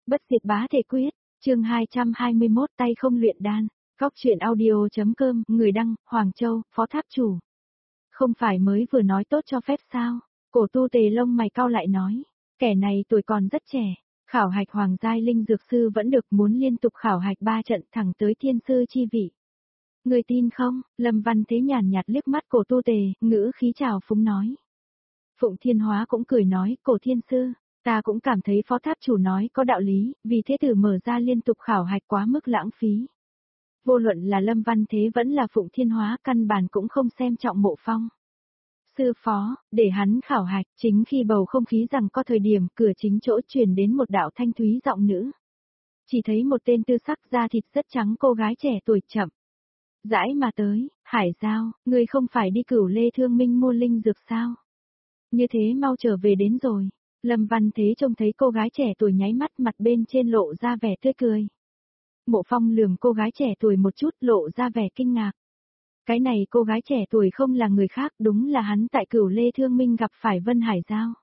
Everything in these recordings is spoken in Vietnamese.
Bất diệt bá thể quyết, chương 221 tay không luyện đan, góc truyện audio.com, người đăng, Hoàng Châu, Phó Tháp Chủ. Không phải mới vừa nói tốt cho phép sao? Cổ tu tề lông mày cau lại nói, kẻ này tuổi còn rất trẻ, khảo hạch hoàng giai linh dược sư vẫn được, muốn liên tục khảo hạch 3 trận thẳng tới thiên sư chi vị. Người tin không? Lâm Văn Thế nhàn nhạt liếc mắt cổ tu tề, ngữ khí trào phúng nói. Phụng Thiên Hóa cũng cười nói, cổ thiên sư, ta cũng cảm thấy Phó Tháp Chủ nói có đạo lý, vì thế tử mở ra liên tục khảo hạch quá mức lãng phí. Vô luận là Lâm Văn Thế vẫn là Phụng Thiên Hóa, căn bản cũng không xem trọng Mộ Phong. Sư phó, để hắn khảo hạch, chính khi bầu không khí rằng có thời điểm, cửa chính chỗ truyền đến một đạo thanh thúy giọng nữ. Chỉ thấy một tên tư sắc da thịt rất trắng cô gái trẻ tuổi chậm rãi mà tới, Hải Giao, ngươi không phải đi Cửu Lê Thương Minh mua linh dược sao? Như thế mau trở về đến rồi. Lâm Văn Thế trông thấy cô gái trẻ tuổi nháy mắt, mặt bên trên lộ ra vẻ tươi cười. Mộ Phong lườm cô gái trẻ tuổi một chút, lộ ra vẻ kinh ngạc. Cái này cô gái trẻ tuổi không là người khác, đúng là hắn tại Cửu Lê Thương Minh gặp phải Vân Hải Giao.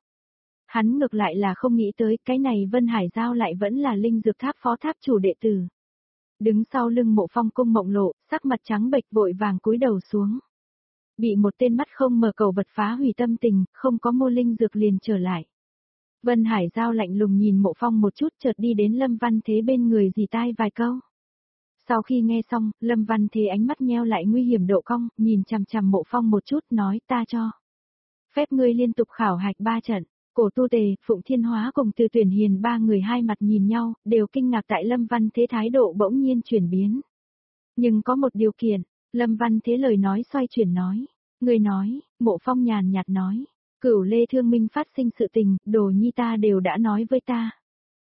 Hắn ngược lại là không nghĩ tới, cái này Vân Hải Giao lại vẫn là linh dược tháp Phó Tháp Chủ đệ tử. Đứng sau lưng Mộ Phong Cung Mộng Lộ, sắc mặt trắng bệch vội vàng cúi đầu xuống. Bị một tên mắt không mở cầu vật phá hủy tâm tình, không có mua linh dược liền trở lại. Vân Hải Giao lạnh lùng nhìn Mộ Phong một chút, chợt đi đến Lâm Văn Thế bên người dì tai vài câu. Sau khi nghe xong, Lâm Văn Thế ánh mắt nheo lại nguy hiểm độ cong, nhìn chằm chằm Mộ Phong một chút, nói, ta cho phép ngươi liên tục khảo hạch 3 trận. Cổ tu tề, Phụng Thiên Hóa cùng Từ Tuyển Hiền ba người hai mặt nhìn nhau, đều kinh ngạc tại Lâm Văn Thế thái độ bỗng nhiên chuyển biến. Nhưng có một điều kiện, Lâm Văn Thế lời nói xoay chuyển nói. Người nói, Mộ Phong nhàn nhạt nói. Cửu Lê Thương Minh phát sinh sự tình, Đồ Nhi ta đều đã nói với ta.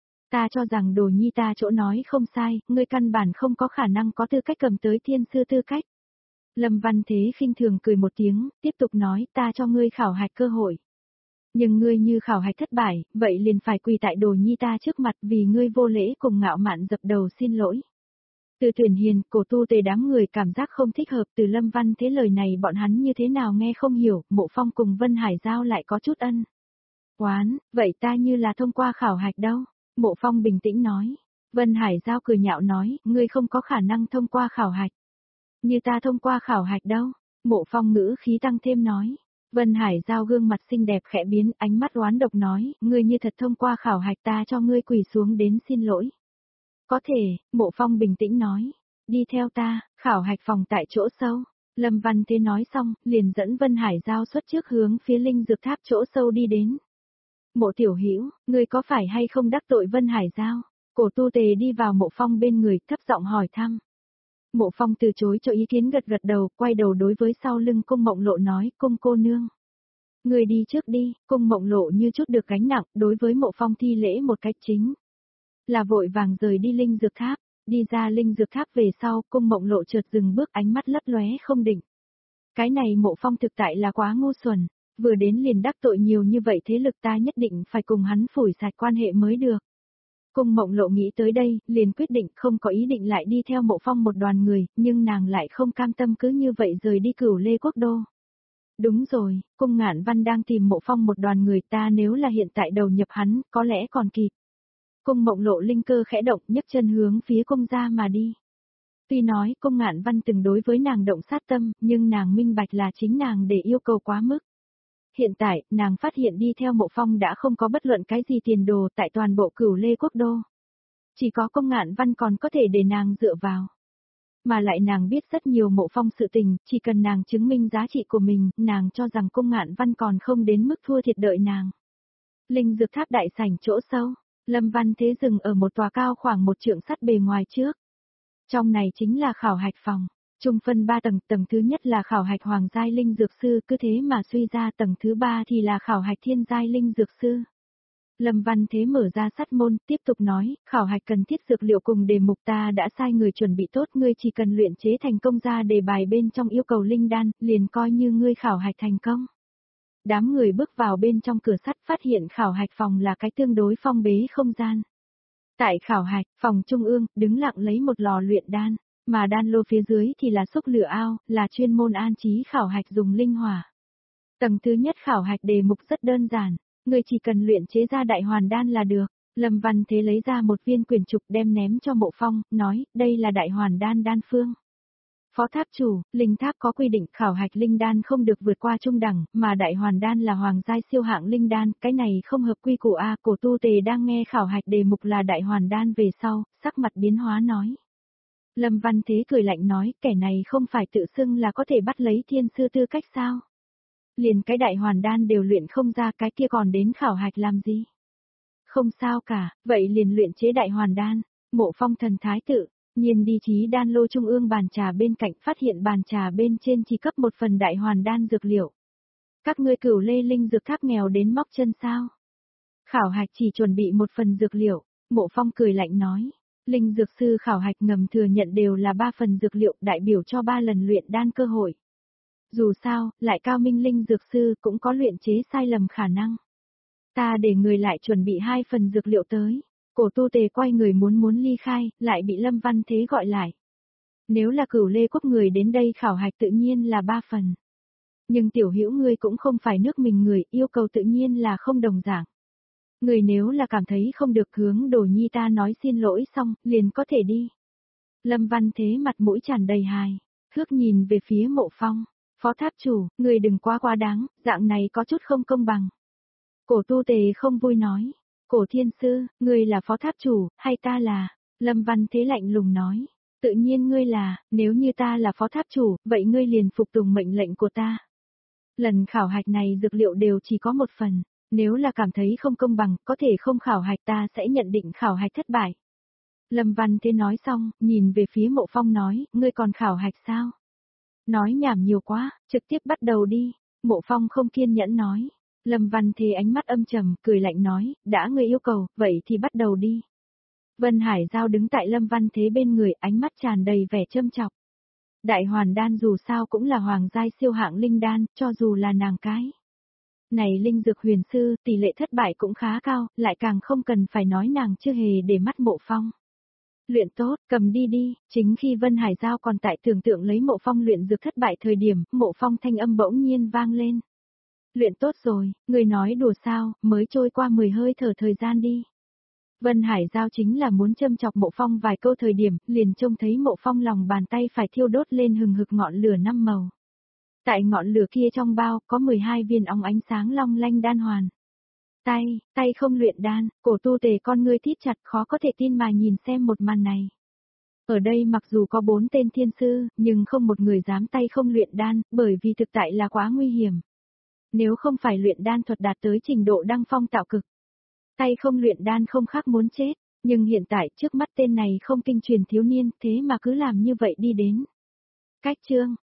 Ta cho rằng Đồ Nhi ta chỗ nói không sai, ngươi căn bản không có khả năng có tư cách cầm tới thiên sư tư cách. Lâm Văn Thế khinh thường cười một tiếng, tiếp tục nói, ta cho ngươi khảo hạch cơ hội. Nhưng ngươi như khảo hạch thất bại, vậy liền phải quỳ tại Đồ Nhi ta trước mặt vì ngươi vô lễ cùng ngạo mạn dập đầu xin lỗi. Từ Tuyển Hiền, Cổ tu tề đám người cảm giác không thích hợp, từ Lâm Văn Thế lời này bọn hắn như thế nào nghe không hiểu, Mộ Phong cùng Vân Hải Giao lại có chút ân oán, vậy ta như là thông qua khảo hạch đâu? Mộ Phong bình tĩnh nói. Vân Hải Giao cười nhạo nói, ngươi không có khả năng thông qua khảo hạch. Như ta thông qua khảo hạch đâu? Mộ Phong ngữ khí tăng thêm nói. Vân Hải Giao gương mặt xinh đẹp khẽ biến, ánh mắt oán độc nói, ngươi như thật thông qua khảo hạch ta cho ngươi quỳ xuống đến xin lỗi. Có thể, Mộ Phong bình tĩnh nói. Đi theo ta, khảo hạch phòng tại chỗ sâu. Lâm Văn Thế nói xong, liền dẫn Vân Hải Giao xuất trước hướng phía linh dược tháp chỗ sâu đi đến. Mộ Tiểu Hữu, ngươi có phải hay không đắc tội Vân Hải Giao? Cổ tu tề đi vào Mộ Phong bên người, thấp giọng hỏi thăm. Mộ Phong từ chối cho ý kiến, gật gật đầu, quay đầu đối với sau lưng Cung Mộng Lộ nói, Cung cô nương. Ngươi đi trước đi. Cung Mộng Lộ như chút được gánh nặng, đối với Mộ Phong thi lễ một cách chính là vội vàng rời đi linh dược tháp. Đi ra linh dược tháp về sau, Cung Mộng Lộ chợt dừng bước, ánh mắt lấp lóe không định. Cái này Mộ Phong thực tại là quá ngu xuẩn, vừa đến liền đắc tội nhiều như vậy, thế lực ta nhất định phải cùng hắn phủi sạch quan hệ mới được. Cung Mộng Lộ nghĩ tới đây, liền quyết định không có ý định lại đi theo Mộ Phong một đoàn người, nhưng nàng lại không cam tâm cứ như vậy rời đi Cửu Lê Quốc đô. Đúng rồi, Cung Ngạn Văn đang tìm Mộ Phong một đoàn người, ta nếu là hiện tại đầu nhập hắn, có lẽ còn kịp. Cung Mộng Lộ linh cơ khẽ động, nhấc chân hướng phía cung gia mà đi. Tuy nói Cung Ngạn Văn từng đối với nàng động sát tâm, nhưng nàng minh bạch là chính nàng để yêu cầu quá mức. Hiện tại, nàng phát hiện đi theo Mộ Phong đã không có bất luận cái gì tiền đồ tại toàn bộ Cửu Lê Quốc đô. Chỉ có Cung Ngạn Văn còn có thể để nàng dựa vào. Mà lại nàng biết rất nhiều Mộ Phong sự tình, chỉ cần nàng chứng minh giá trị của mình, nàng cho rằng Cung Ngạn Văn còn không đến mức thua thiệt đợi nàng. Linh dược tháp đại sảnh chỗ sâu, Lâm Văn Thế dừng ở một tòa cao khoảng 1 trượng sắt bề ngoài trước. Trong này chính là khảo hạch phòng. Trung phân 3 tầng, tầng thứ nhất là khảo hạch hoàng giai linh dược sư, cứ thế mà suy ra tầng thứ 3 thì là khảo hạch thiên giai linh dược sư. Lâm Văn Thế mở ra sắt môn, tiếp tục nói, khảo hạch cần thiết dược liệu cùng đề mục ta đã sai người chuẩn bị tốt, ngươi chỉ cần luyện chế thành công ra đề bài bên trong yêu cầu linh đan, liền coi như ngươi khảo hạch thành công. Đám người bước vào bên trong cửa sắt, phát hiện khảo hạch phòng là cái tương đối phong bế không gian. Tại khảo hạch, phòng trung ương, đứng lặng lấy một lò luyện đan. Mà đan lô phía dưới thì là xúc lửa ao, là chuyên môn an trí khảo hạch dùng linh hỏa. Tầng thứ nhất khảo hạch đề mục rất đơn giản, người chỉ cần luyện chế ra đại hoàn đan là được. Lâm Văn Thế lấy ra một viên quyển trục đem ném cho Mộ Phong, nói, đây là đại hoàn đan đan phương. Phó tháp chủ, linh tháp có quy định khảo hạch linh đan không được vượt qua trung đẳng, mà đại hoàn đan là hoàng giai siêu hạng linh đan, cái này không hợp quy củ a. Cổ tu tề đang nghe khảo hạch đề mục là đại hoàn đan về sau, sắc mặt biến hóa nói. Lâm Văn Thế cười lạnh nói, kẻ này không phải tự xưng là có thể bắt lấy thiên sư tư cách sao? Liền cái đại hoàn đan đều luyện không ra, cái kia còn đến khảo hạch làm gì? Không sao cả, vậy liền luyện chế đại hoàn đan. Mộ Phong thần thái tự nhiên đi trí đan lô trung ương bàn trà bên cạnh, phát hiện bàn trà bên trên chỉ cấp một phần đại hoàn đan dược liệu. Các ngươi Cửu Lê linh dược tháp nghèo đến móc chân sao? Khảo hạch chỉ chuẩn bị một phần dược liệu. Mộ Phong cười lạnh nói. Linh dược sư khảo hạch ngầm thừa nhận đều là 3 phần dược liệu, đại biểu cho 3 lần luyện đan cơ hội. Dù sao, lại cao minh linh dược sư cũng có luyện chế sai lầm khả năng. Ta để người lại chuẩn bị 2 phần dược liệu tới. Cổ tu tề quay người muốn ly khai, lại bị Lâm Văn Thế gọi lại. Nếu là Cửu Lê quốc người đến đây khảo hạch tự nhiên là 3 phần. Nhưng tiểu hữu ngươi cũng không phải nước mình người, yêu cầu tự nhiên là không đồng dạng. Người nếu là cảm thấy không được hướng Đồ Nhi ta nói xin lỗi xong, liền có thể đi. Lâm Văn Thế mặt mũi tràn đầy hài, thước nhìn về phía Mộ Phong. Phó tháp chủ, người đừng quá đáng, dạng này có chút không công bằng. Cổ tu tề không vui nói. Cổ thiên sư, ngươi là phó tháp chủ, hay ta là? Lâm Văn Thế lạnh lùng nói. Tự nhiên ngươi là, nếu như ta là phó tháp chủ, vậy ngươi liền phục tùng mệnh lệnh của ta. Lần khảo hạch này dược liệu đều chỉ có một phần. Nếu là cảm thấy không công bằng, có thể không khảo hạch, ta sẽ nhận định khảo hạch thất bại. Lâm Văn Thế nói xong, nhìn về phía Mộ Phong nói, ngươi còn khảo hạch sao? Nói nhảm nhiều quá, trực tiếp bắt đầu đi. Mộ Phong không kiên nhẫn nói. Lâm Văn Thế ánh mắt âm trầm, cười lạnh nói, đã ngươi yêu cầu, vậy thì bắt đầu đi. Vân Hải Giao đứng tại Lâm Văn Thế bên người, ánh mắt tràn đầy vẻ châm chọc. Đại hoàn đan dù sao cũng là hoàng giai siêu hạng linh đan, cho dù là nàng cái. Này linh dược huyền sư, tỷ lệ thất bại cũng khá cao, lại càng không cần phải nói nàng chưa hề để mắt Mộ Phong. Luyện tốt, cầm đi đi, chính khi Vân Hải Giao còn tại tưởng tượng lấy Mộ Phong luyện dược thất bại thời điểm, Mộ Phong thanh âm bỗng nhiên vang lên. Luyện tốt rồi, người nói đùa sao, mới trôi qua 10 hơi thở thời gian đi. Vân Hải Giao chính là muốn châm chọc Mộ Phong vài câu thời điểm, liền trông thấy Mộ Phong lòng bàn tay phải thiêu đốt lên hừng hực ngọn lửa 5 màu. Tại ngọn lửa kia trong bao, có 12 viên óng ánh sáng long lanh đan hoàn. Tay không luyện đan, cổ tu tề con ngươi thít chặt khó có thể tin mà nhìn xem một màn này. Ở đây mặc dù có 4 tên thiên sư, nhưng không một người dám tay không luyện đan, bởi vì thực tại là quá nguy hiểm. Nếu không phải luyện đan thuật đạt tới trình độ đăng phong tạo cực. Tay không luyện đan không khác muốn chết, nhưng hiện tại trước mắt tên này không kinh truyền thiếu niên thế mà cứ làm như vậy đi đến. Cách chương